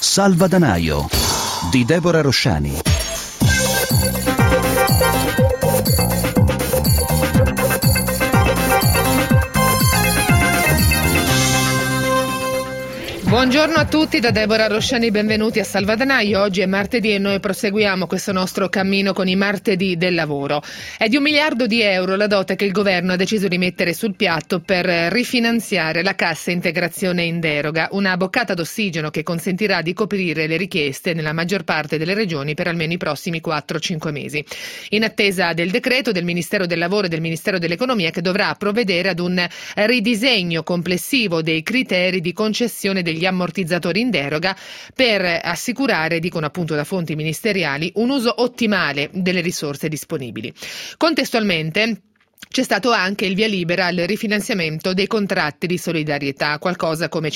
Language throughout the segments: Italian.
Salvadanaio di Deborah Rosciani. Buongiorno a tutti da Deborah Rosciani, benvenuti a Salvadanaio. Oggi è martedì e noi proseguiamo questo nostro cammino con i martedì del lavoro. È di 1 miliardo di euro la dote che il governo ha deciso di mettere sul piatto per rifinanziare la cassa integrazione in deroga, una boccata d'ossigeno che consentirà di coprire le richieste nella maggior parte delle regioni per almeno i prossimi 4-5 mesi. In attesa del decreto del Ministero del Lavoro e del Ministero dell'Economia, che dovrà provvedere ad un ridisegno complessivo dei criteri di concessione degli ammortizzatori in deroga per assicurare, dicono appunto da fonti ministeriali, un uso ottimale delle risorse disponibili. Contestualmente c'è stato anche il via libera al rifinanziamento dei contratti di solidarietà, qualcosa come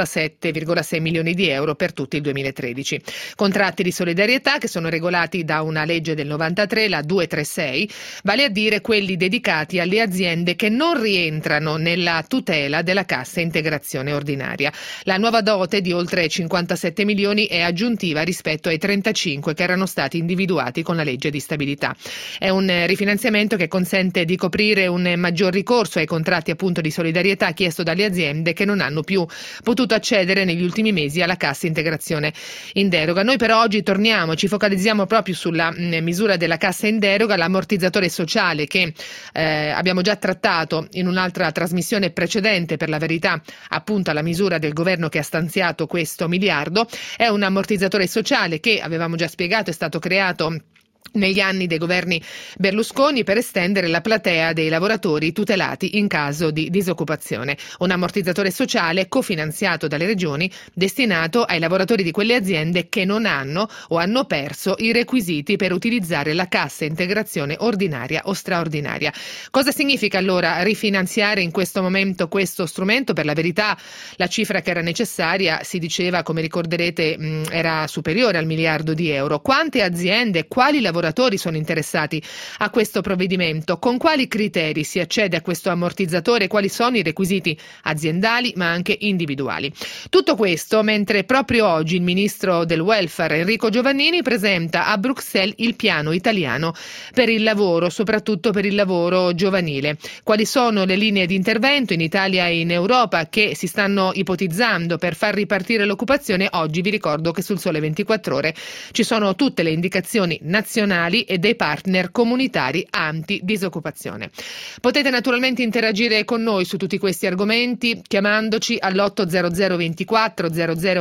57,6 milioni di euro per tutto il 2013. Contratti di solidarietà che sono regolati da una legge del 93, la 236, vale a dire quelli dedicati alle aziende che non rientrano nella tutela della cassa integrazione ordinaria. La nuova dote di oltre 57 milioni è aggiuntiva rispetto ai 35 che erano stati individuati con la legge di stabilità. È un rifinanziamento che consente di coprire un maggior ricorso ai contratti appunto di solidarietà chiesto dalle aziende che non hanno più potuto accedere negli ultimi mesi alla cassa integrazione in deroga. Noi però oggi ci focalizziamo proprio sulla misura della cassa in deroga, l'ammortizzatore sociale che abbiamo già trattato in un'altra trasmissione precedente, per la verità appunto alla misura del governo che ha stanziato questo miliardo. È un ammortizzatore sociale che avevamo già spiegato è stato creato negli anni dei governi Berlusconi per estendere la platea dei lavoratori tutelati in caso di disoccupazione. Un ammortizzatore sociale cofinanziato dalle regioni destinato ai lavoratori di quelle aziende che non hanno o hanno perso i requisiti per utilizzare la cassa integrazione ordinaria o straordinaria. Cosa significa allora rifinanziare in questo momento questo strumento? Per la verità la cifra che era necessaria, si diceva, come ricorderete, era superiore al 1 miliardo di euro. Quante aziende, quali lavoratori sono interessati a questo provvedimento? Con quali criteri si accede a questo ammortizzatore? Quali sono i requisiti aziendali ma anche individuali? Tutto questo mentre proprio oggi il ministro del welfare Enrico Giovannini presenta a Bruxelles il piano italiano per il lavoro, soprattutto per il lavoro giovanile. Quali sono le linee di intervento in Italia e in Europa che si stanno ipotizzando per far ripartire l'occupazione? Oggi vi ricordo che sul Sole 24 Ore ci sono tutte le indicazioni nazionali e dei partner comunitari anti-disoccupazione. Potete naturalmente interagire con noi su tutti questi argomenti chiamandoci all'800 24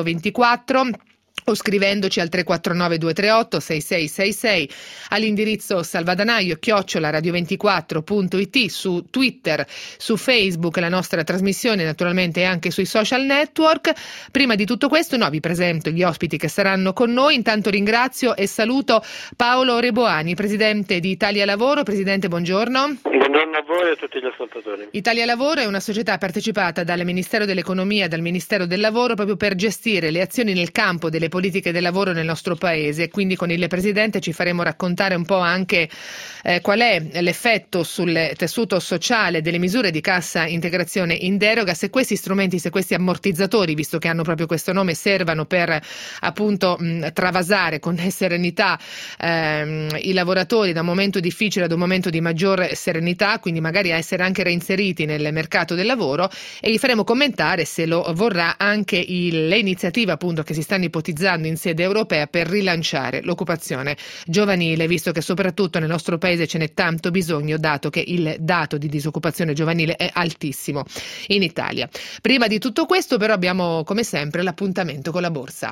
0024 o scrivendoci al 349 238 6666 all'indirizzo salvadanaio@radio24.it, su Twitter, su Facebook, la nostra trasmissione naturalmente anche sui social network. Prima di tutto questo vi presento gli ospiti che saranno con noi. Intanto ringrazio e saluto Paolo Reboani, presidente di Italia Lavoro. Presidente, buongiorno. Buongiorno a voi e a tutti gli ascoltatori. Italia Lavoro è una società partecipata dal Ministero dell'Economia e dal Ministero del Lavoro proprio per gestire le azioni nel campo delle politiche del lavoro nel nostro paese. Quindi con il Presidente ci faremo raccontare un po' anche qual è l'effetto sul tessuto sociale delle misure di cassa integrazione in deroga, se questi strumenti, se questi ammortizzatori, visto che hanno proprio questo nome, servano per appunto travasare con serenità i lavoratori da un momento difficile ad un momento di maggior serenità, quindi magari a essere anche reinseriti nel mercato del lavoro, e gli faremo commentare, se lo vorrà, anche le iniziative appunto che si stanno ipotizzando in sede europea per rilanciare l'occupazione giovanile, visto che soprattutto nel nostro paese ce n'è tanto bisogno, dato che il dato di disoccupazione giovanile è altissimo in Italia. Prima di tutto questo però abbiamo come sempre l'appuntamento con la borsa.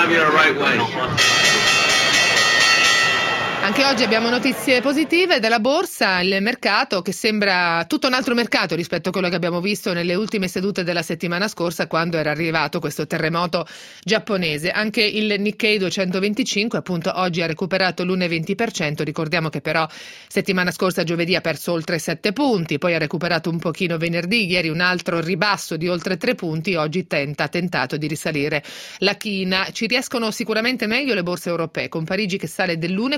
Anche oggi abbiamo notizie positive dalla borsa, il mercato che sembra tutto un altro mercato rispetto a quello che abbiamo visto nelle ultime sedute della settimana scorsa, quando era arrivato questo terremoto giapponese. Anche il Nikkei 225 appunto oggi ha recuperato l'1,20%, ricordiamo che però settimana scorsa giovedì ha perso oltre 7 punti, poi ha recuperato un pochino venerdì, ieri un altro ribasso di oltre 3 punti, oggi ha tentato di risalire la china. Ci riescono sicuramente meglio le borse europee, con Parigi che sale dell'1,48%,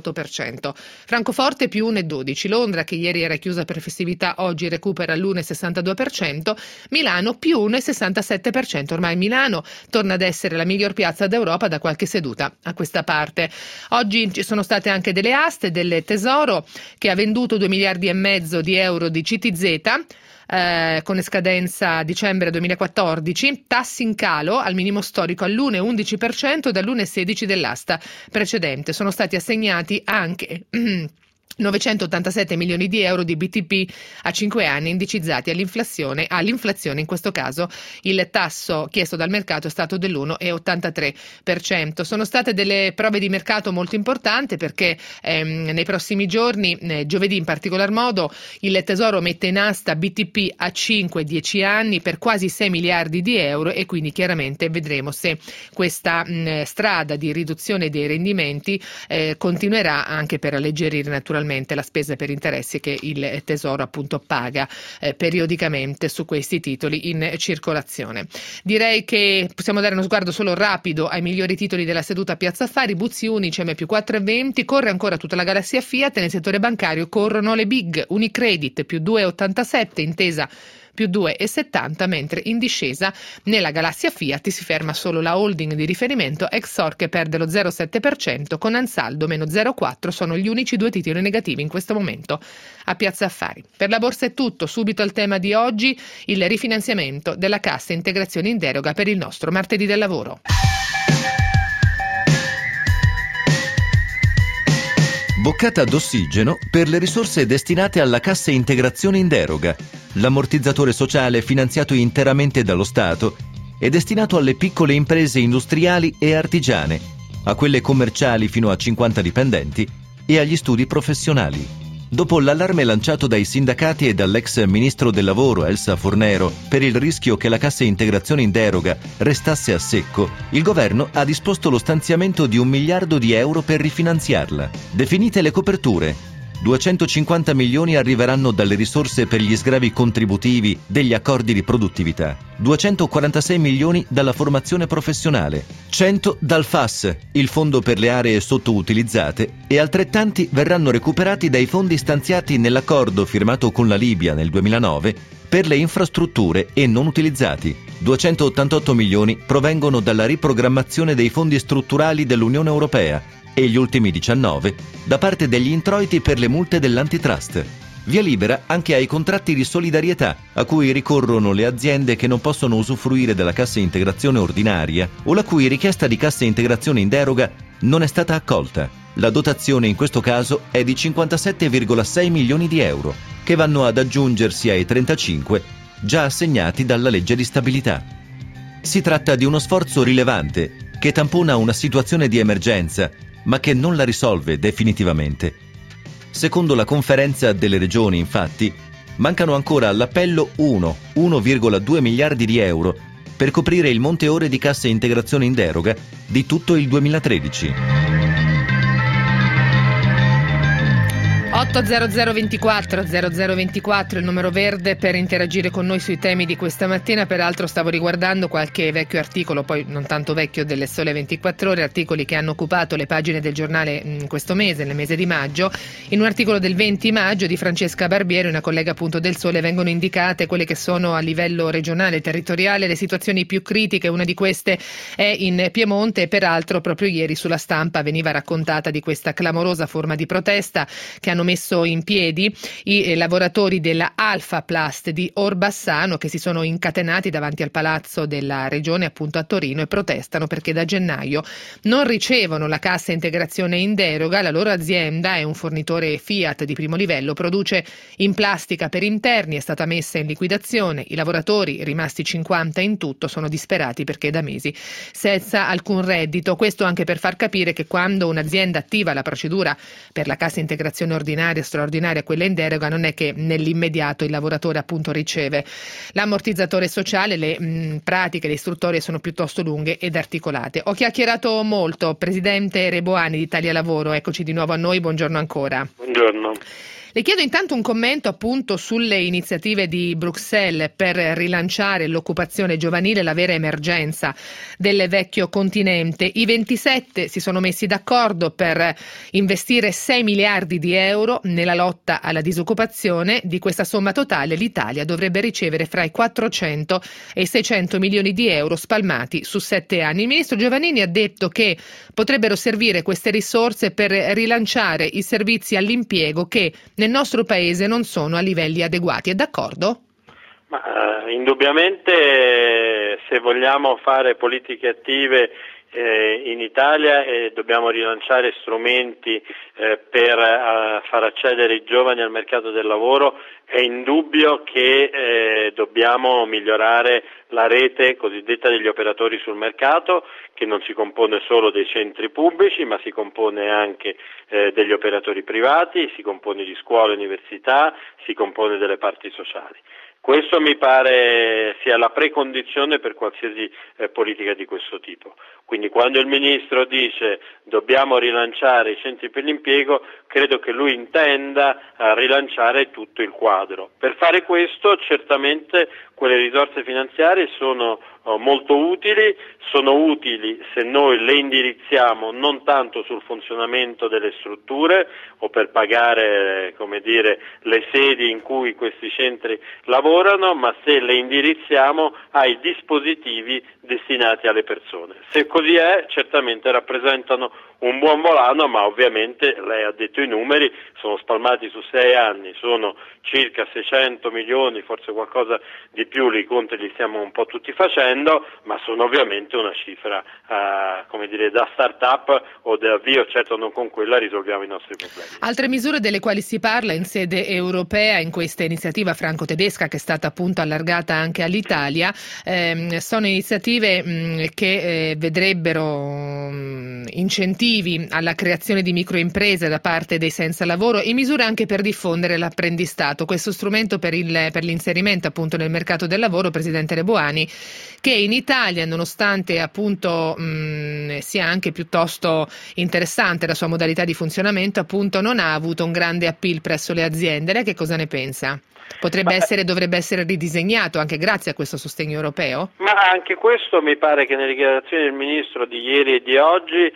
1,8%. Francoforte più 1,12%. Londra, che ieri era chiusa per festività, oggi recupera l'1,62%. Milano più 1,67%. Ormai Milano torna ad essere la miglior piazza d'Europa da qualche seduta a questa parte. Oggi ci sono state anche delle aste del Tesoro, che ha venduto 2,5 miliardi di euro di CTZ con scadenza dicembre 2014, tassi in calo al minimo storico all'1,11% dall'1,16% dell'asta precedente. Sono stati assegnati anche 987 milioni di euro di BTP a 5 anni indicizzati all'inflazione, in questo caso il tasso chiesto dal mercato è stato dell'1,83%. Sono state delle prove di mercato molto importanti perché nei prossimi giorni, giovedì in particolar modo, il Tesoro mette in asta BTP a 5-10 anni per quasi 6 miliardi di euro e quindi chiaramente vedremo se questa strada di riduzione dei rendimenti continuerà anche per alleggerire naturalmente la spesa per interessi che il Tesoro appunto paga periodicamente su questi titoli in circolazione. Direi che possiamo dare uno sguardo solo rapido ai migliori titoli della seduta Piazza Affari. Buzzi Unicem più 4,20, corre ancora tutta la galassia Fiat. Nel settore bancario corrono le big, Unicredit più 2,87, Intesa più 2,70, mentre in discesa nella galassia Fiat si ferma solo la holding di riferimento Exor, che perde lo 0,7%, con Ansaldo meno 0,4%. Sono gli unici due titoli negativi in questo momento a Piazza Affari. Per la borsa è tutto. Subito al tema di oggi, il rifinanziamento della cassa integrazione in deroga per il nostro martedì del lavoro. Boccata d'ossigeno per le risorse destinate alla cassa integrazione in deroga. L'ammortizzatore sociale finanziato interamente dallo Stato è destinato alle piccole imprese industriali e artigiane, a quelle commerciali fino a 50 dipendenti e agli studi professionali. Dopo l'allarme lanciato dai sindacati e dall'ex ministro del lavoro Elsa Fornero per il rischio che la cassa integrazione in deroga restasse a secco, il governo ha disposto lo stanziamento di 1 miliardo di euro per rifinanziarla. Definite le coperture. 250 milioni arriveranno dalle risorse per gli sgravi contributivi degli accordi di produttività, 246 milioni dalla formazione professionale, 100 dal FAS, il fondo per le aree sottoutilizzate, e altrettanti verranno recuperati dai fondi stanziati nell'accordo firmato con la Libia nel 2009 per le infrastrutture e non utilizzati. 288 milioni provengono dalla riprogrammazione dei fondi strutturali dell'Unione Europea e gli ultimi 19 da parte degli introiti per le multe dell'antitrust. Via libera anche ai contratti di solidarietà a cui ricorrono le aziende che non possono usufruire della cassa integrazione ordinaria o la cui richiesta di cassa integrazione in deroga non è stata accolta. La dotazione in questo caso è di 57,6 milioni di euro, che vanno ad aggiungersi ai 35 già assegnati dalla legge di stabilità. Si tratta di uno sforzo rilevante che tampona una situazione di emergenza, ma che non la risolve definitivamente. Secondo la Conferenza delle Regioni, infatti, mancano ancora all'appello 1,2 miliardi di euro per coprire il monte ore di cassa integrazione in deroga di tutto il 2013. 80024 0024 il numero verde per interagire con noi sui temi di questa mattina. Peraltro stavo riguardando qualche vecchio articolo, poi non tanto vecchio, delle Sole 24 Ore, articoli che hanno occupato le pagine del giornale in questo mese, nel mese di maggio. In un articolo del 20 maggio di Francesca Barbieri, una collega appunto del Sole, vengono indicate quelle che sono a livello regionale e territoriale le situazioni più critiche. Una di queste è in Piemonte e peraltro proprio ieri sulla Stampa veniva raccontata di questa clamorosa forma di protesta che hanno messo in piedi i lavoratori della Alfa Plast di Orbassano, che si sono incatenati davanti al palazzo della regione appunto a Torino e protestano perché da gennaio non ricevono la cassa integrazione in deroga. La loro azienda è un fornitore Fiat di primo livello, produce in plastica per interni, è stata messa in liquidazione. I lavoratori, rimasti 50 in tutto, sono disperati perché da mesi senza alcun reddito. Questo anche per far capire che quando un'azienda attiva la procedura per la cassa integrazione ordinaria, straordinaria, quella in deroga, non è che nell'immediato il lavoratore appunto riceve l'ammortizzatore sociale. Le pratiche, le istruttorie sono piuttosto lunghe ed articolate. Ho chiacchierato molto. Presidente Reboani di Italia Lavoro, eccoci di nuovo a noi, buongiorno ancora. Buongiorno. Le chiedo intanto un commento appunto sulle iniziative di Bruxelles per rilanciare l'occupazione giovanile, la vera emergenza del vecchio continente. I 27 si sono messi d'accordo per investire 6 miliardi di euro nella lotta alla disoccupazione. Di questa somma totale l'Italia dovrebbe ricevere fra i 400 e i 600 milioni di euro spalmati su 7 anni. Il ministro Giovannini ha detto che potrebbero servire queste risorse per rilanciare i servizi all'impiego che nel nostro paese non sono a livelli adeguati. È d'accordo? Indubbiamente se vogliamo fare politiche attive in Italia dobbiamo rilanciare strumenti per far accedere i giovani al mercato del lavoro. È indubbio che dobbiamo migliorare la rete cosiddetta degli operatori sul mercato, che non si compone solo dei centri pubblici, ma si compone anche degli operatori privati, si compone di scuole, università, si compone delle parti sociali. Questo mi pare sia la precondizione per qualsiasi politica di questo tipo. Quindi quando il Ministro dice dobbiamo rilanciare i centri per l'impiego, credo che lui intenda rilanciare tutto il quadro. Per fare questo certamente quelle risorse finanziarie sono molto utili, sono utili se noi le indirizziamo non tanto sul funzionamento delle strutture o per pagare, le sedi in cui questi centri lavorano, ma se le indirizziamo ai dispositivi destinati alle persone. Se così è, certamente rappresentano un buon volano, ma ovviamente lei ha detto i numeri, sono spalmati su 6 anni, sono circa 600 milioni, forse qualcosa di più, i conti li stiamo un po' tutti facendo, ma sono ovviamente una cifra da start-up o da avvio, certo non con quella risolviamo i nostri problemi. Altre misure delle quali si parla in sede europea in questa iniziativa franco-tedesca che è stata appunto allargata anche all'Italia, sono iniziative che vedrebbero incentivi alla creazione di microimprese da parte dei senza lavoro e misure anche per diffondere l'apprendistato, questo strumento per l'inserimento appunto nel mercato del lavoro, presidente Reboani, che in Italia, nonostante appunto sia anche piuttosto interessante la sua modalità di funzionamento, appunto non ha avuto un grande appeal presso le aziende. Lei che cosa ne pensa? Dovrebbe essere ridisegnato anche grazie a questo sostegno europeo? Ma anche questo mi pare che nelle dichiarazioni del Ministro di ieri e di oggi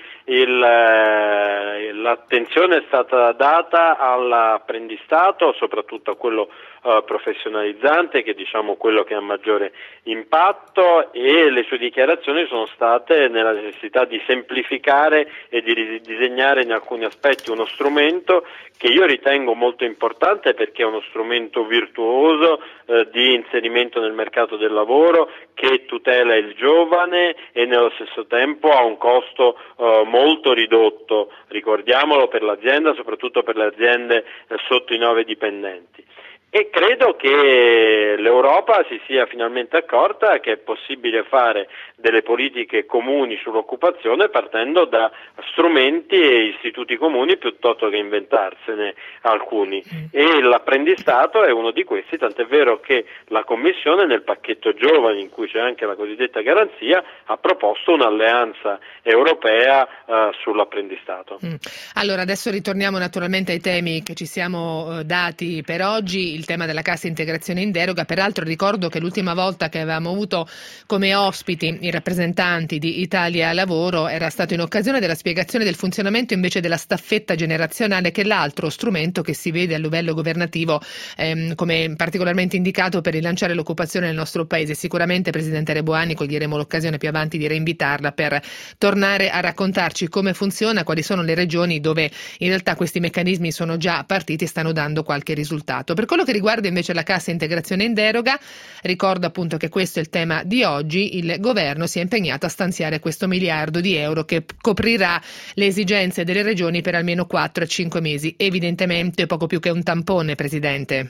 l'attenzione è stata data all'apprendistato, soprattutto a quello professionalizzante, che è quello che ha maggiore impatto, e le sue dichiarazioni sono state nella necessità di semplificare e di ridisegnare in alcuni aspetti uno strumento che io ritengo molto importante perché è uno strumento virtuoso di inserimento nel mercato del lavoro, che tutela il giovane e nello stesso tempo ha un costo molto ridotto, ricordiamolo, per l'azienda, soprattutto per le aziende sotto i 9 dipendenti. E credo che l'Europa si sia finalmente accorta che è possibile fare delle politiche comuni sull'occupazione partendo da strumenti e istituti comuni piuttosto che inventarsene alcuni. E l'apprendistato è uno di questi, tant'è vero che la Commissione nel pacchetto giovani, in cui c'è anche la cosiddetta garanzia, ha proposto un'alleanza europea sull'apprendistato. Allora adesso ritorniamo naturalmente ai temi che ci siamo dati per oggi. Il tema della cassa integrazione in deroga. Peraltro ricordo che l'ultima volta che avevamo avuto come ospiti i rappresentanti di Italia Lavoro era stato in occasione della spiegazione del funzionamento invece della staffetta generazionale, che è l'altro strumento che si vede a livello governativo come particolarmente indicato per rilanciare l'occupazione nel nostro paese. Sicuramente, presidente Reboani, coglieremo l'occasione più avanti di reinvitarla per tornare a raccontarci come funziona, quali sono le regioni dove in realtà questi meccanismi sono già partiti e stanno dando qualche risultato. Per quello che riguarda invece la cassa integrazione in deroga, ricordo appunto che questo è il tema di oggi. Il governo si è impegnato a stanziare questo miliardo di euro che coprirà le esigenze delle regioni per almeno 4-5 mesi. Evidentemente poco più che un tampone, presidente.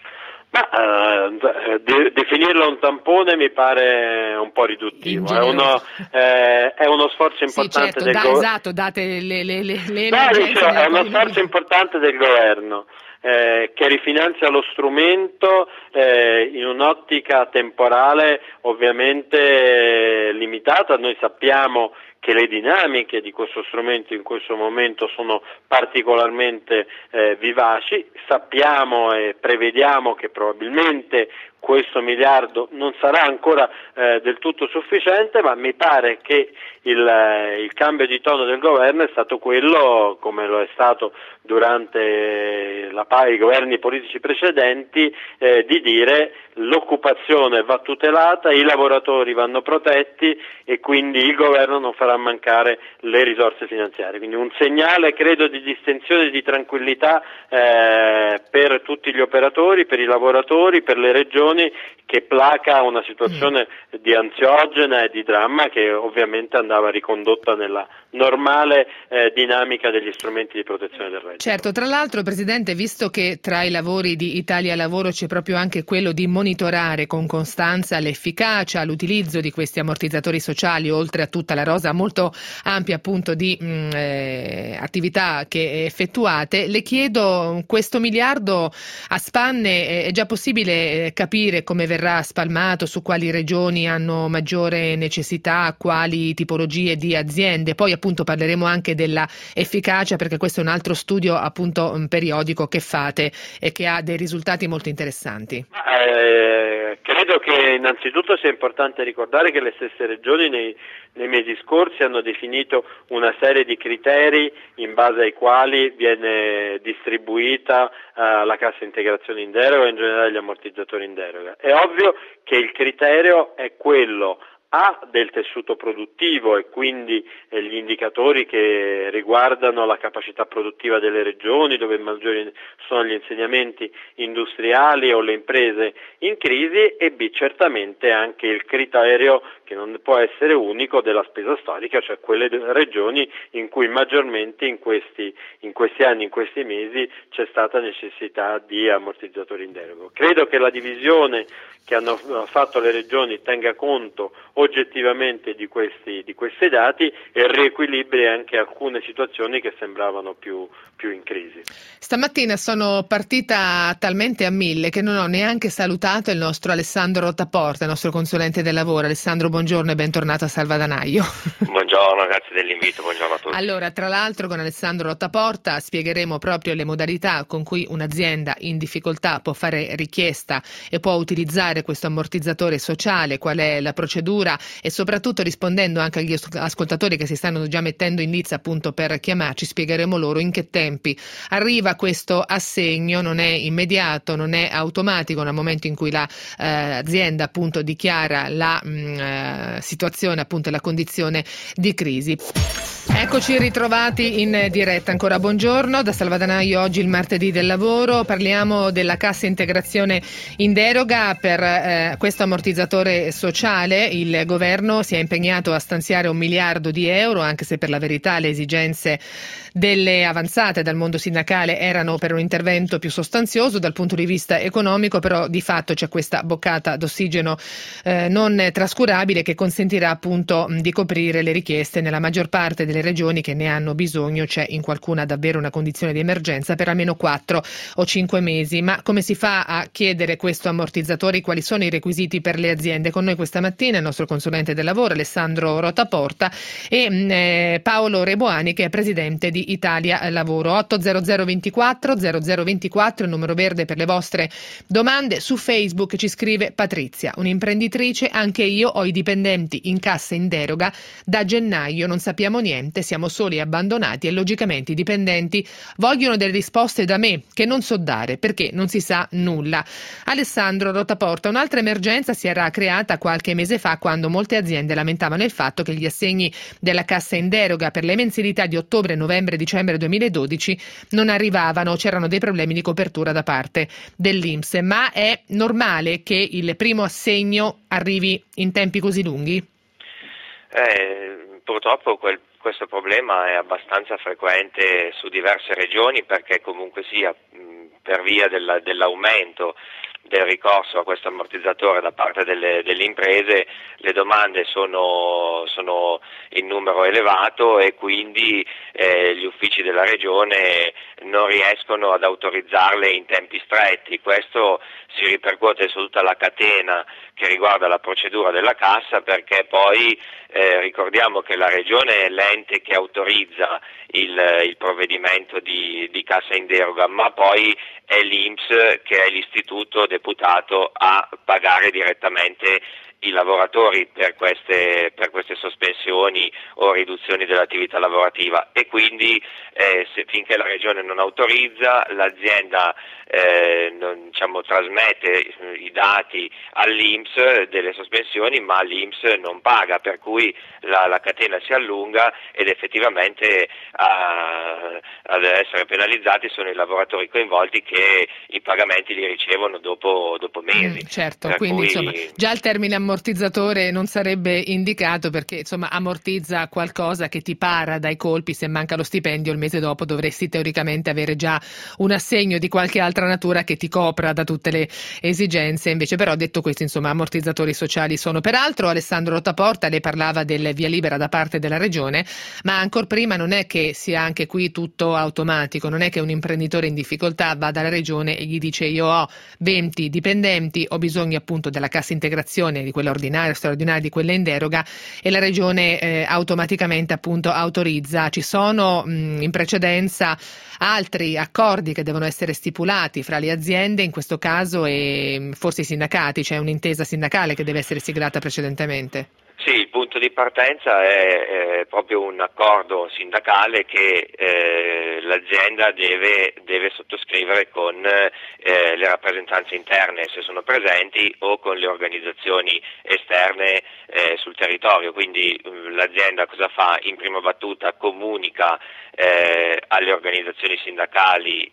Definirlo un tampone mi pare un po' riduttivo, è uno sforzo importante del governo. Esatto, date le è uno sforzo importante del governo che rifinanzia lo strumento in un'ottica temporale ovviamente limitata. Noi sappiamo che le dinamiche di questo strumento in questo momento sono particolarmente vivaci. Sappiamo e prevediamo che probabilmente questo miliardo non sarà ancora del tutto sufficiente, ma mi pare che il cambio di tono del governo è stato quello, come lo è stato durante i governi politici precedenti, di dire l'occupazione va tutelata, i lavoratori vanno protetti e quindi il governo non farà mancare le risorse finanziarie. Quindi un segnale, credo, di distensione e di tranquillità per tutti gli operatori, per i lavoratori, per le regioni, che placa una situazione di ansiogena e di dramma che ovviamente andava ricondotta nella normale dinamica degli strumenti di protezione del reddito. Certo, tra l'altro, Presidente, visto che tra i lavori di Italia Lavoro c'è proprio anche quello di monitorare con costanza l'efficacia, l'utilizzo di questi ammortizzatori sociali, oltre a tutta la rosa molto ampia appunto di attività che effettuate, le chiedo, questo miliardo a spanne è già possibile capire come verrà spalmato, su quali regioni hanno maggiore necessità, quali tipologie di aziende? Poi appunto parleremo anche della efficacia, perché questo è un altro studio appunto periodico che fate e che ha dei risultati molto interessanti. Credo che innanzitutto sia importante ricordare che le stesse regioni nei mesi scorsi hanno definito una serie di criteri in base ai quali viene distribuita la cassa integrazione in deroga e in generale gli ammortizzatori in deroga. È ovvio che il criterio è quello del tessuto produttivo e quindi gli indicatori che riguardano la capacità produttiva delle regioni, dove maggiori sono gli insediamenti industriali o le imprese in crisi, e B, certamente anche il criterio, che non può essere unico, della spesa storica, cioè quelle regioni in cui maggiormente in questi anni, in questi mesi c'è stata necessità di ammortizzatori in deroga. Credo che la divisione che hanno fatto le regioni tenga conto oggettivamente di questi dati e riequilibri anche alcune situazioni che sembravano più in crisi. Stamattina sono partita talmente a mille che non ho neanche salutato il nostro Alessandro Rottaporta, il nostro consulente del lavoro. Alessandro, buongiorno e bentornato a Salvadanaio. Buongiorno, grazie dell'invito, buongiorno a tutti. Allora, tra l'altro con Alessandro Rottaporta spiegheremo proprio le modalità con cui un'azienda in difficoltà può fare richiesta e può utilizzare questo ammortizzatore sociale, qual è la procedura, e soprattutto rispondendo anche agli ascoltatori che si stanno già mettendo in lizza appunto per chiamarci, spiegheremo loro in che tempi arriva questo assegno. Non è immediato, non è automatico nel momento in cui l'azienda appunto dichiara la situazione, appunto la condizione di crisi. Eccoci ritrovati in diretta ancora, buongiorno da Salvadanaio. Oggi il martedì del lavoro, parliamo della cassa integrazione in deroga per questo ammortizzatore sociale. Il governo si è impegnato a stanziare 1 miliardo di euro, anche se per la verità le esigenze delle avanzate dal mondo sindacale erano per un intervento più sostanzioso dal punto di vista economico, però di fatto c'è questa boccata d'ossigeno non trascurabile che consentirà appunto di coprire le richieste nella maggior parte delle regioni che ne hanno bisogno. C'è in qualcuna davvero una condizione di emergenza per almeno 4 o 5 mesi. Ma come si fa a chiedere questo ammortizzatore? Quali sono i requisiti per le aziende? Con noi questa mattina il nostro consulente del lavoro Alessandro Rottaporta e Paolo Reboani, che è presidente di Italia Lavoro. 800 24 0024 il numero verde per le vostre domande. Su Facebook ci scrive Patrizia, un'imprenditrice: anche io ho i dipendenti in cassa in deroga da gennaio, non sappiamo niente, siamo soli e abbandonati e logicamente i dipendenti vogliono delle risposte da me che non so dare perché non si sa nulla. Alessandro Rottaporta, un'altra emergenza si era creata qualche mese fa quando molte aziende lamentavano il fatto che gli assegni della cassa in deroga per le mensilità di ottobre, novembre e dicembre 2012 non arrivavano, c'erano dei problemi di copertura da parte dell'INPS. Ma è normale che il primo assegno arrivi in tempi così lunghi? Purtroppo questo problema è abbastanza frequente su diverse regioni, perché comunque sia per via dell'aumento del ricorso a questo ammortizzatore da parte delle imprese, le domande sono in numero elevato e quindi gli uffici della Regione non riescono ad autorizzarle in tempi stretti. Questo si ripercuote su tutta la catena che riguarda la procedura della cassa, perché poi ricordiamo che la Regione è l'ente che autorizza il provvedimento di cassa in deroga, ma poi è l'INPS che è l'istituto deputato a pagare direttamente i lavoratori per queste sospensioni o riduzioni dell'attività lavorativa, e quindi finché la Regione non autorizza, l'azienda trasmette i dati all'INPS delle sospensioni, ma l'INPS non paga, per cui la catena si allunga ed effettivamente ad essere penalizzati sono i lavoratori coinvolti, che i pagamenti li ricevono dopo mesi. Certo, quindi insomma già il termine ammortizzatore non sarebbe indicato, perché insomma ammortizza qualcosa che ti para dai colpi. Se manca lo stipendio il mese dopo dovresti teoricamente avere già un assegno di qualche altra natura che ti copra da tutte le esigenze. Invece però, detto questo, insomma ammortizzatori sociali sono. Peraltro Alessandro Rottaporta, lei parlava del via libera da parte della Regione, ma ancor prima non è che sia anche qui tutto automatico, non è che un imprenditore in difficoltà va dalla Regione e gli dice: io ho 20 dipendenti, ho bisogno appunto della cassa integrazione, di quella ordinaria, straordinaria, di quella in deroga, e la Regione automaticamente appunto autorizza. Ci sono in precedenza altri accordi che devono essere stipulati fra le aziende, in questo caso, e forse i sindacati, c'è un'intesa sindacale che deve essere siglata precedentemente. Sì, il punto di partenza è proprio un accordo sindacale che l'azienda deve sottoscrivere con le rappresentanze interne, se sono presenti, o con le organizzazioni esterne sul territorio. Quindi l'azienda cosa fa? In prima battuta comunica alle organizzazioni sindacali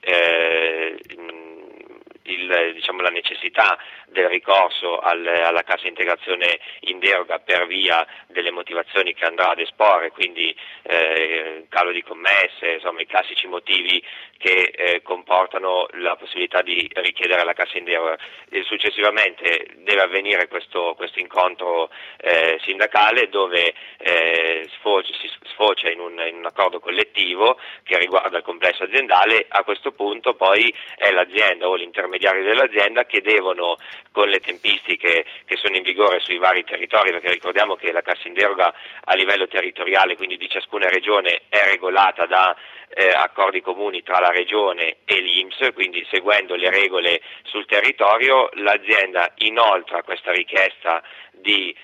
la necessità del ricorso alla cassa integrazione in deroga per via delle motivazioni che andrà ad esporre, quindi calo di commesse, insomma i classici motivi che comportano la possibilità di richiedere la cassa in deroga. E successivamente deve avvenire questo incontro sindacale, dove si sfocia in un accordo collettivo che riguarda il complesso aziendale. A questo punto poi è l'azienda o l'intermediario dell'azienda che devono, con le tempistiche che sono in vigore sui vari territori, perché ricordiamo che la cassa in deroga a livello territoriale, quindi di ciascuna regione, è regolata da accordi comuni tra la regione e l'INPS, quindi seguendo le regole sul territorio, l'azienda inoltra questa richiesta di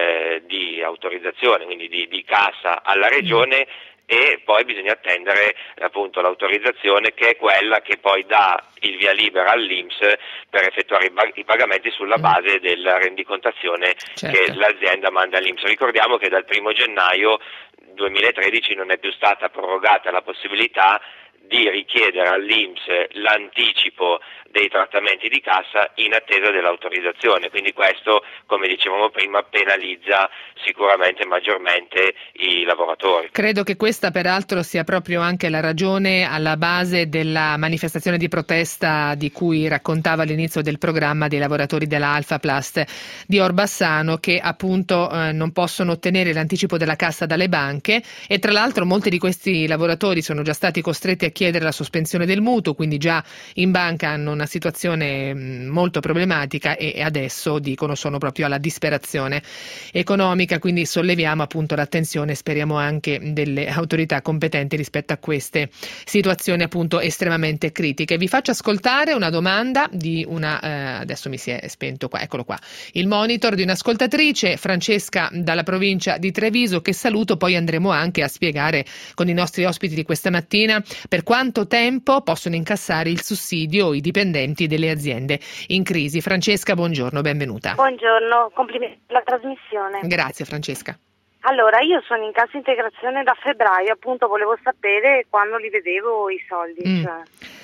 autorizzazione, quindi di cassa alla regione, e poi bisogna attendere appunto l'autorizzazione, che è quella che poi dà il via libera all'INPS per effettuare i pagamenti sulla base della rendicontazione che l'azienda manda all'INPS. Ricordiamo che dal 1° gennaio 2013 non è più stata prorogata la possibilità di richiedere all'INPS l'anticipo dei trattamenti di cassa in attesa dell'autorizzazione, quindi questo, come dicevamo prima, penalizza sicuramente maggiormente i lavoratori. Credo che questa peraltro sia proprio anche la ragione alla base della manifestazione di protesta di cui raccontava all'inizio del programma dei lavoratori della Alfa Plast di Orbassano, che appunto non possono ottenere l'anticipo della cassa dalle banche, e tra l'altro molti di questi lavoratori sono già stati costretti a chiedere la sospensione del mutuo, quindi già in banca hanno una situazione molto problematica e adesso dicono sono proprio alla disperazione economica. Quindi solleviamo appunto l'attenzione, speriamo anche delle autorità competenti rispetto a queste situazioni appunto estremamente critiche. Vi faccio ascoltare una domanda di adesso mi si è spento qua, eccolo qua, il monitor di un'ascoltatrice, Francesca dalla provincia di Treviso, che saluto. Poi andremo anche a spiegare con i nostri ospiti di questa mattina per quanto tempo possono incassare il sussidio i dipendenti delle aziende in crisi. Francesca, buongiorno, benvenuta. Buongiorno, complimenti per la trasmissione. Grazie Francesca. Allora, io sono in cassa integrazione da febbraio, appunto volevo sapere quando li vedevo i soldi.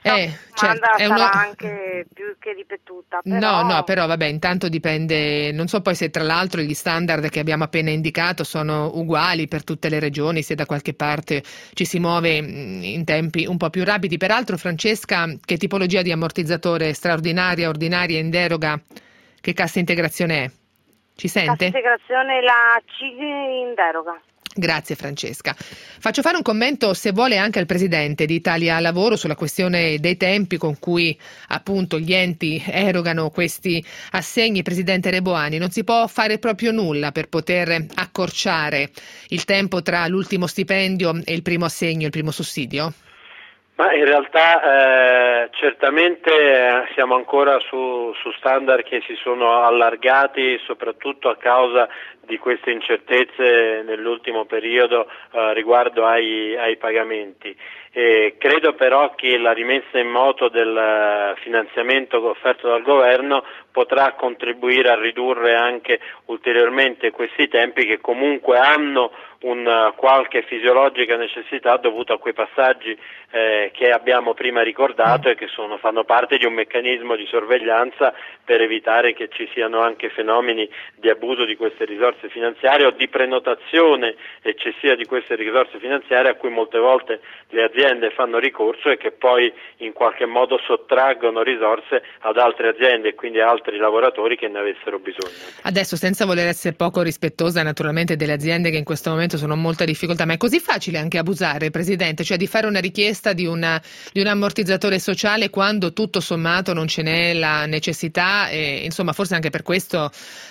domanda sarà anche più che ripetuta. Però... No, però vabbè, intanto dipende, non so poi se tra l'altro gli standard che abbiamo appena indicato sono uguali per tutte le regioni, se da qualche parte ci si muove in tempi un po' più rapidi. Peraltro, Francesca, che tipologia di ammortizzatore straordinaria, ordinaria, in deroga, che cassa integrazione è? Ci sente? Cassa integrazione la C in deroga. Grazie Francesca. Faccio fare un commento, se vuole, anche al Presidente di Italia Lavoro sulla questione dei tempi con cui appunto gli enti erogano questi assegni. Presidente Reboani, non si può fare proprio nulla per poter accorciare il tempo tra l'ultimo stipendio e il primo assegno, il primo sussidio? Ma in realtà certamente siamo ancora su standard che si sono allargati soprattutto a causa di queste incertezze nell'ultimo periodo riguardo ai pagamenti. Credo però che la rimessa in moto del finanziamento offerto dal governo potrà contribuire a ridurre anche ulteriormente questi tempi, che comunque hanno una qualche fisiologica necessità dovuta a quei passaggi che abbiamo prima ricordato e che fanno parte di un meccanismo di sorveglianza per evitare che ci siano anche fenomeni di abuso di queste risorse finanziarie o di prenotazione eccessiva di queste risorse finanziarie a cui molte volte le aziende fanno ricorso e che poi in qualche modo sottraggono risorse ad altre aziende e quindi a altri lavoratori che ne avessero bisogno. Adesso, senza voler essere poco rispettosa naturalmente delle aziende che in questo momento sono in molta difficoltà, ma è così facile anche abusare, Presidente, cioè di fare una richiesta di un ammortizzatore sociale quando tutto sommato non ce n'è la necessità e insomma forse anche per questo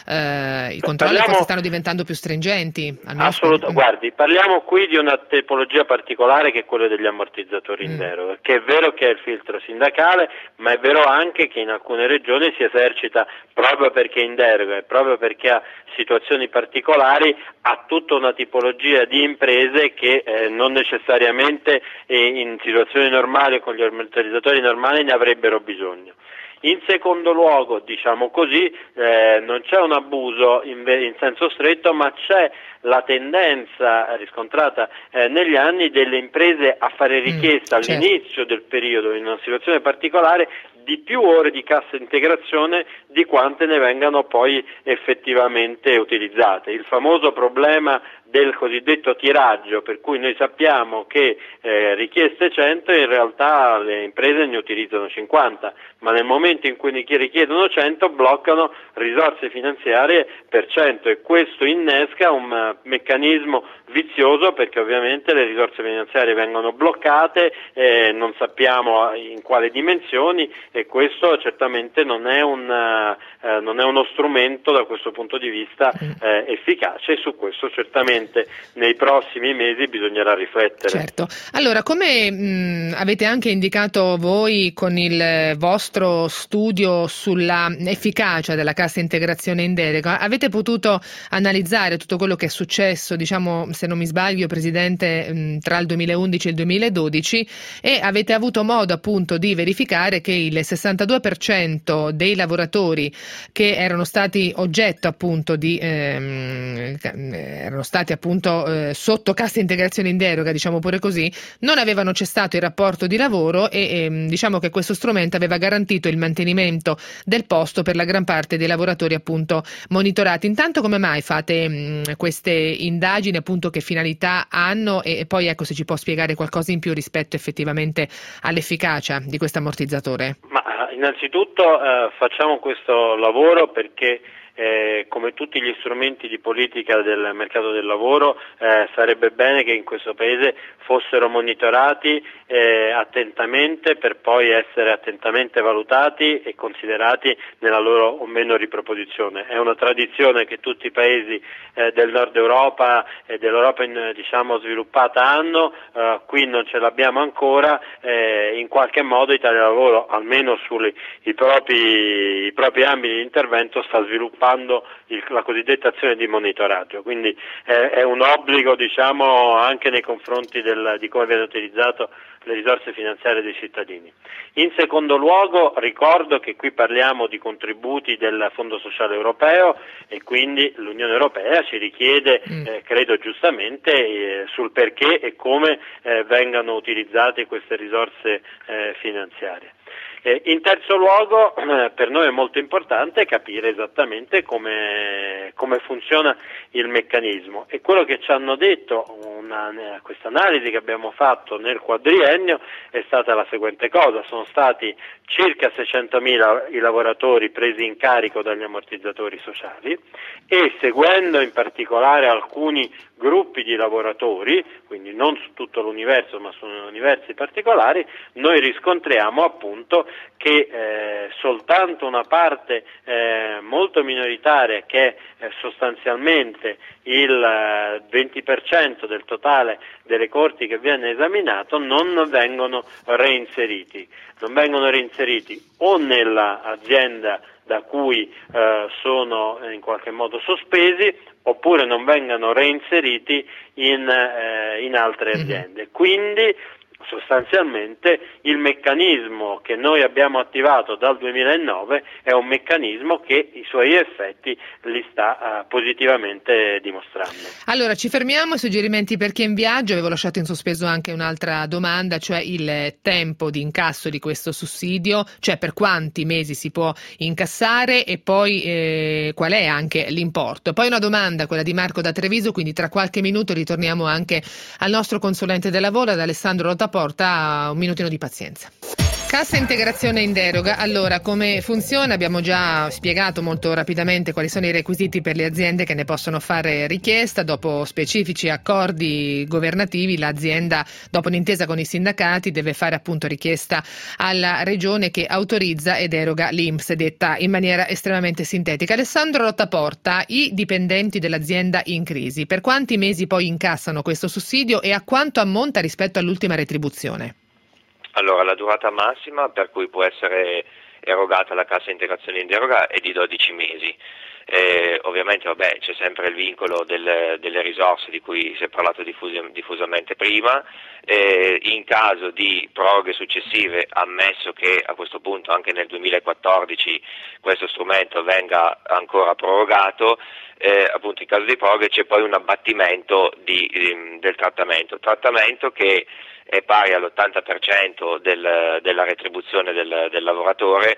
i controlli forse stanno diventando più stringenti. Assolutamente, guardi, parliamo qui di una tipologia particolare che è quella degli ammortizzatori in deroga, che è vero che è il filtro sindacale, ma è vero anche che in alcune regioni si esercita proprio perché è in deroga e proprio perché ha situazioni particolari, a tutta una tipologia di imprese che non necessariamente in situazioni normali con gli ammortizzatori normali ne avrebbero bisogno. In secondo luogo, diciamo così, non c'è un abuso in senso stretto, ma c'è la tendenza riscontrata negli anni delle imprese a fare richiesta all'inizio del periodo, in una situazione particolare, di più ore di cassa integrazione di quante ne vengano poi effettivamente utilizzate. Il famoso problema del cosiddetto tiraggio, per cui noi sappiamo che richieste 100 in realtà le imprese ne utilizzano 50, ma nel momento in cui ne richiedono 100 bloccano risorse finanziarie per 100 e questo innesca un meccanismo vizioso perché ovviamente le risorse finanziarie vengono bloccate, non sappiamo in quale dimensioni e questo certamente non è uno strumento da questo punto di vista efficace e su questo certamente nei prossimi mesi bisognerà riflettere. Certo. Allora, come avete anche indicato voi con il vostro studio sulla efficacia della cassa integrazione in deroga, avete potuto analizzare tutto quello che è successo, diciamo, se non mi sbaglio, Presidente, tra il 2011 e il 2012 e avete avuto modo appunto di verificare che il 62% dei lavoratori che erano stati oggetto appunto di erano stati appunto sotto cassa integrazione in deroga, diciamo pure così, non avevano cessato il rapporto di lavoro e diciamo che questo strumento aveva garantito il mantenimento del posto per la gran parte dei lavoratori appunto monitorati. Intanto come mai fate queste indagini, appunto che finalità hanno e poi ecco se ci può spiegare qualcosa in più rispetto effettivamente all'efficacia di questo ammortizzatore? Ma innanzitutto facciamo questo lavoro perché come tutti gli strumenti di politica del mercato del lavoro sarebbe bene che in questo Paese fossero monitorati attentamente per poi essere attentamente valutati e considerati nella loro o meno riproposizione. È una tradizione che tutti i paesi del nord Europa e dell'Europa diciamo sviluppata hanno, qui non ce l'abbiamo ancora, in qualche modo Italia Lavoro almeno sui propri ambiti di intervento sta sviluppando sviluppando la cosiddetta azione di monitoraggio, quindi è un obbligo, diciamo, anche nei confronti di come viene utilizzato le risorse finanziarie dei cittadini. In secondo luogo ricordo che qui parliamo di contributi del Fondo Sociale Europeo e quindi l'Unione Europea ci richiede, credo giustamente, sul perché e come vengano utilizzate queste risorse finanziarie. In terzo luogo, per noi è molto importante capire esattamente come funziona il meccanismo, e quello che ci hanno detto questa analisi che abbiamo fatto nel quadriennio è stata la seguente cosa: sono stati circa 600.000 i lavoratori presi in carico dagli ammortizzatori sociali, e seguendo in particolare alcuni gruppi di lavoratori, quindi non su tutto l'universo ma su universi particolari, noi riscontriamo appunto che soltanto una parte molto minoritaria, che è sostanzialmente il 20% del totale delle corti che viene esaminato, non vengono reinseriti o nell'azienda da cui sono in qualche modo sospesi, oppure non vengono reinseriti in altre aziende. Quindi sostanzialmente il meccanismo che noi abbiamo attivato dal 2009 è un meccanismo che i suoi effetti li sta positivamente dimostrando. Allora ci fermiamo ai suggerimenti per chi è in viaggio. Avevo lasciato in sospeso anche un'altra domanda, cioè il tempo di incasso di questo sussidio, cioè per quanti mesi si può incassare e poi qual è anche l'importo. Poi una domanda, quella di Marco da Treviso, quindi tra qualche minuto ritorniamo anche al nostro consulente del lavoro, ad Alessandro Rotaporta. Un minutino di pazienza. Cassa integrazione in deroga, allora come funziona? Abbiamo già spiegato molto rapidamente quali sono i requisiti per le aziende che ne possono fare richiesta. Dopo specifici accordi governativi, l'azienda, dopo un'intesa con i sindacati, deve fare appunto richiesta alla regione che autorizza ed eroga l'INPS, detta in maniera estremamente sintetica. Alessandro Rotaporta, i dipendenti dell'azienda in crisi, per quanti mesi poi incassano questo sussidio e a quanto ammonta rispetto all'ultima retribuzione? Allora, la durata massima per cui può essere erogata la cassa integrazione in deroga è di 12 mesi. Ovviamente c'è sempre il vincolo delle risorse di cui si è parlato diffusamente prima. In caso di proroghe successive, ammesso che a questo punto anche nel 2014 questo strumento venga ancora prorogato, appunto in caso di proroghe c'è poi un abbattimento del trattamento che è pari all'80% della retribuzione del lavoratore,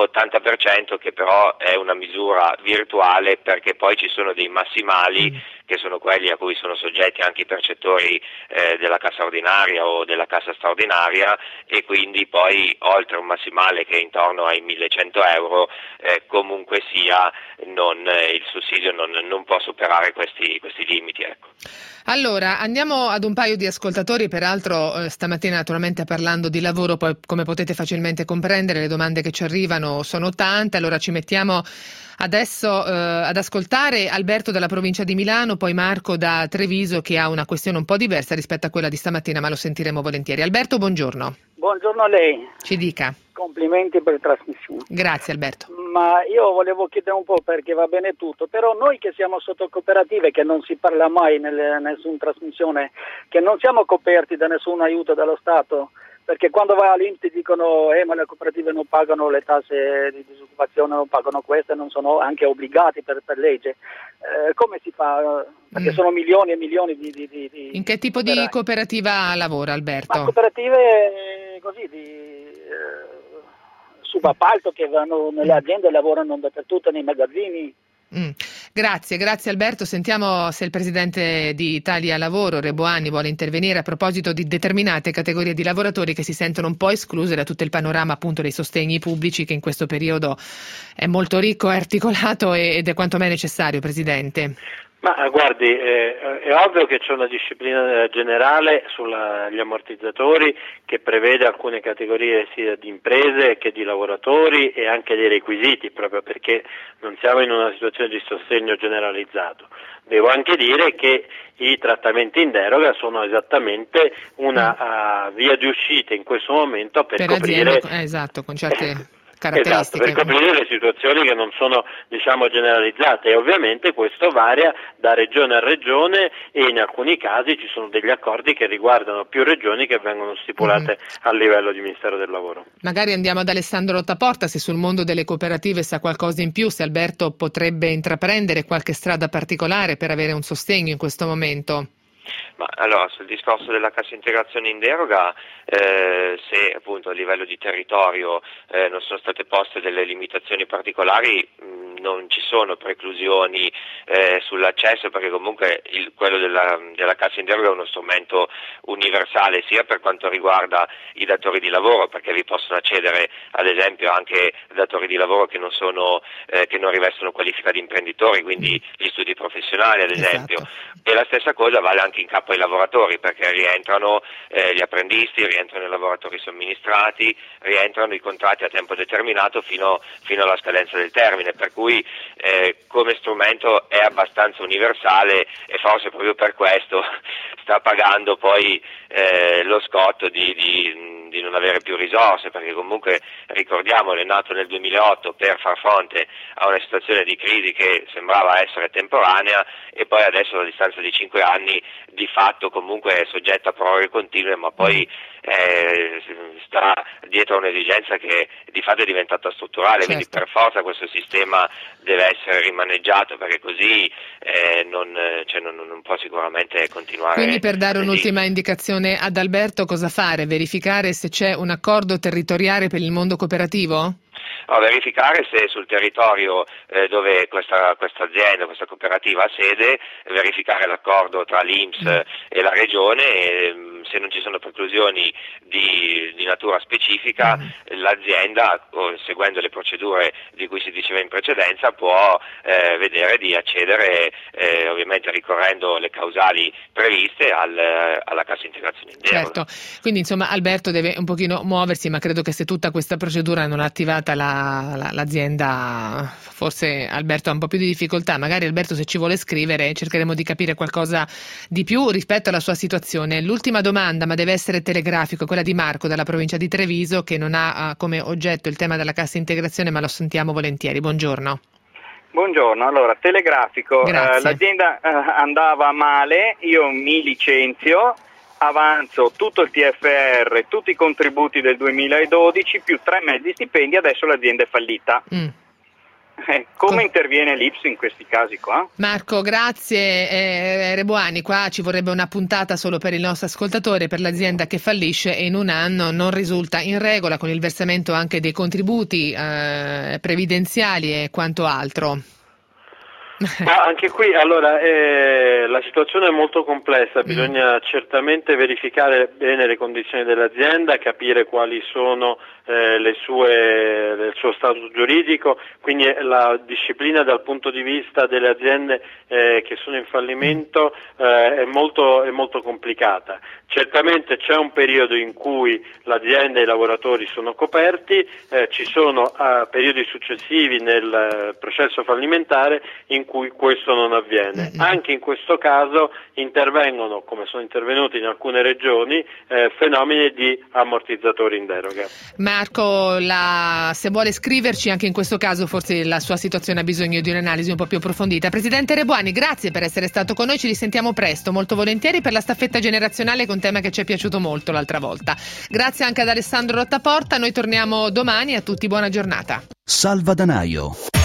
80% che però è una misura virtuale, perché poi ci sono dei massimali che sono quelli a cui sono soggetti anche i percettori della cassa ordinaria o della cassa straordinaria, e quindi poi oltre un massimale che è intorno ai 1.100 euro, comunque sia il sussidio non può superare questi limiti, ecco. Allora, andiamo ad un paio di ascoltatori, peraltro stamattina naturalmente parlando di lavoro, poi come potete facilmente comprendere le domande che ci arrivano sono tante, allora ci mettiamo adesso ad ascoltare Alberto dalla provincia di Milano, poi Marco da Treviso, che ha una questione un po' diversa rispetto a quella di stamattina, ma lo sentiremo volentieri. Alberto, buongiorno. Buongiorno a lei. Ci dica. Complimenti per la trasmissione. Grazie Alberto. Ma io volevo chiedere un po', perché va bene tutto, però noi che siamo sotto cooperative, che non si parla mai nelle nessuna trasmissione, che non siamo coperti da nessun aiuto dallo Stato, perché quando vai all'INPS ti dicono ma le cooperative non pagano le tasse di disoccupazione, non pagano queste, non sono anche obbligati per legge. Come si fa? Perché sono milioni e milioni di In che tipo di cooperativa lavora Alberto? Ma cooperative così subappalto, che vanno nelle aziende, lavorano dappertutto, nei magazzini. Grazie Alberto. Sentiamo se il presidente di Italia Lavoro, Reboani, vuole intervenire a proposito di determinate categorie di lavoratori che si sentono un po' escluse da tutto il panorama appunto dei sostegni pubblici, che in questo periodo è molto ricco e articolato ed è quanto mai necessario, presidente. Ma guardi, è ovvio che c'è una disciplina generale sugli ammortizzatori che prevede alcune categorie sia di imprese che di lavoratori e anche dei requisiti, proprio perché non siamo in una situazione di sostegno generalizzato. Devo anche dire che i trattamenti in deroga sono esattamente una via di uscita in questo momento per coprire aziende, esatto, con certe caratteristiche. Esatto, per coprire le situazioni che non sono generalizzate, e ovviamente questo varia da regione a regione, e in alcuni casi ci sono degli accordi che riguardano più regioni che vengono stipulate a livello di Ministero del Lavoro. Magari andiamo ad Alessandro Rottaporta, se sul mondo delle cooperative sa qualcosa in più, se Alberto potrebbe intraprendere qualche strada particolare per avere un sostegno in questo momento. Ma allora, sul discorso della cassa integrazione in deroga, se appunto a livello di territorio non sono state poste delle limitazioni particolari, non ci sono preclusioni sull'accesso, perché comunque quello della cassa in deroga è uno strumento universale sia per quanto riguarda i datori di lavoro, perché vi possono accedere ad esempio anche datori di lavoro che non rivestono qualifica di imprenditori, quindi gli studi professionali ad esempio. Esatto. E la stessa cosa vale anche in capo ai lavoratori, perché rientrano gli apprendisti, rientrano i lavoratori somministrati, rientrano i contratti a tempo determinato fino alla scadenza del termine, per cui come strumento è abbastanza universale, e forse proprio per questo sta pagando poi lo scotto di non avere più risorse, perché comunque ricordiamolo, è nato nel 2008 per far fronte a una situazione di crisi che sembrava essere temporanea, e poi adesso a distanza di 5 anni di fatto comunque è soggetta a proroghe continue, ma poi sta dietro un'esigenza che di fatto è diventata strutturale. Certo. Quindi per forza questo sistema deve essere rimaneggiato, perché così non può sicuramente continuare. Quindi, per dare un'ultima indicazione ad Alberto, cosa fare? Verificare se c'è un accordo territoriale per il mondo cooperativo? Verificare se sul territorio dove questa azienda, questa cooperativa ha sede, verificare l'accordo tra l'INPS e la regione, e se non ci sono preclusioni di natura specifica, l'azienda, seguendo le procedure di cui si diceva in precedenza, può vedere di accedere, ovviamente ricorrendo le causali previste, alla cassa integrazione in deroga. Certo, quindi insomma Alberto deve un pochino muoversi, ma credo che se tutta questa procedura non è attivata l'azienda, forse Alberto ha un po' più di difficoltà. Magari Alberto, se ci vuole scrivere, cercheremo di capire qualcosa di più rispetto alla sua situazione. L'ultima domanda, ma deve essere telegrafico, quella di Marco dalla provincia di Treviso, che non ha come oggetto il tema della cassa integrazione, ma lo sentiamo volentieri. Buongiorno. Buongiorno, allora telegrafico, l'azienda andava male, io mi licenzio, avanzo tutto il TFR, tutti i contributi del 2012 più 3 mezzi stipendi, adesso l'azienda è fallita. Come interviene l'INPS in questi casi qua? Marco, grazie. Reboani, qua ci vorrebbe una puntata solo per il nostro ascoltatore, per l'azienda che fallisce e in un anno non risulta in regola con il versamento anche dei contributi previdenziali e quanto altro. Anche qui allora la situazione è molto complessa, bisogna certamente verificare bene le condizioni dell'azienda, capire quali sono il suo status giuridico, quindi la disciplina dal punto di vista delle aziende che sono in fallimento è molto complicata. Certamente c'è un periodo in cui l'azienda e i lavoratori sono coperti, ci sono periodi successivi nel processo fallimentare in cui questo non avviene. Anche in questo caso intervengono, come sono intervenuti in alcune regioni, fenomeni di ammortizzatori in deroga. Marco, se vuole scriverci, anche in questo caso forse la sua situazione ha bisogno di un'analisi un po' più approfondita. Presidente Reboani, grazie per essere stato con noi, ci risentiamo presto, molto volentieri, per la staffetta generazionale, con tema che ci è piaciuto molto l'altra volta. Grazie anche ad Alessandro Rottaporta, noi torniamo domani, a tutti buona giornata. Salvadanaio.